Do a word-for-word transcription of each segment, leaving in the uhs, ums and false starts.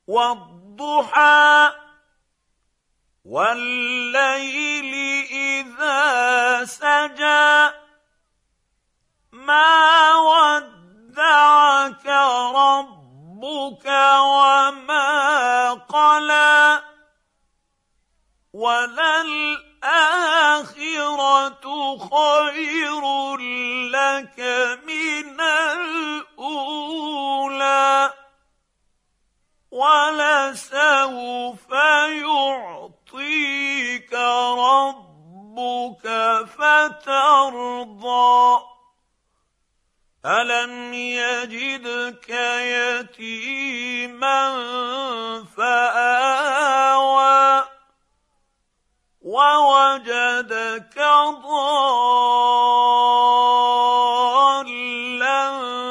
والضحى والليل إذا سجى ما ودعك ربك وما قلى وللآخرة خير لك من الأولى ولسوف يعطيك ربك فترضى ألم يجدك يتيما فآوى ووجدك ضالا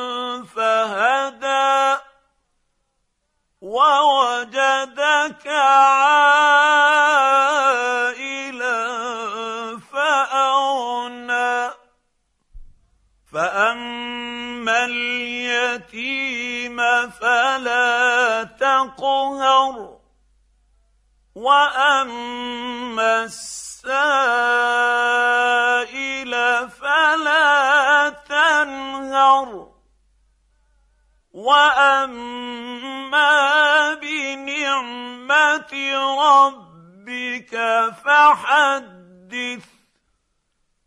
فهدى ووجدك عائلا فأغنى فأما اليتيم فلا تقهر وأما السائل فلا تنهر وأما بنعمة ربك فحدث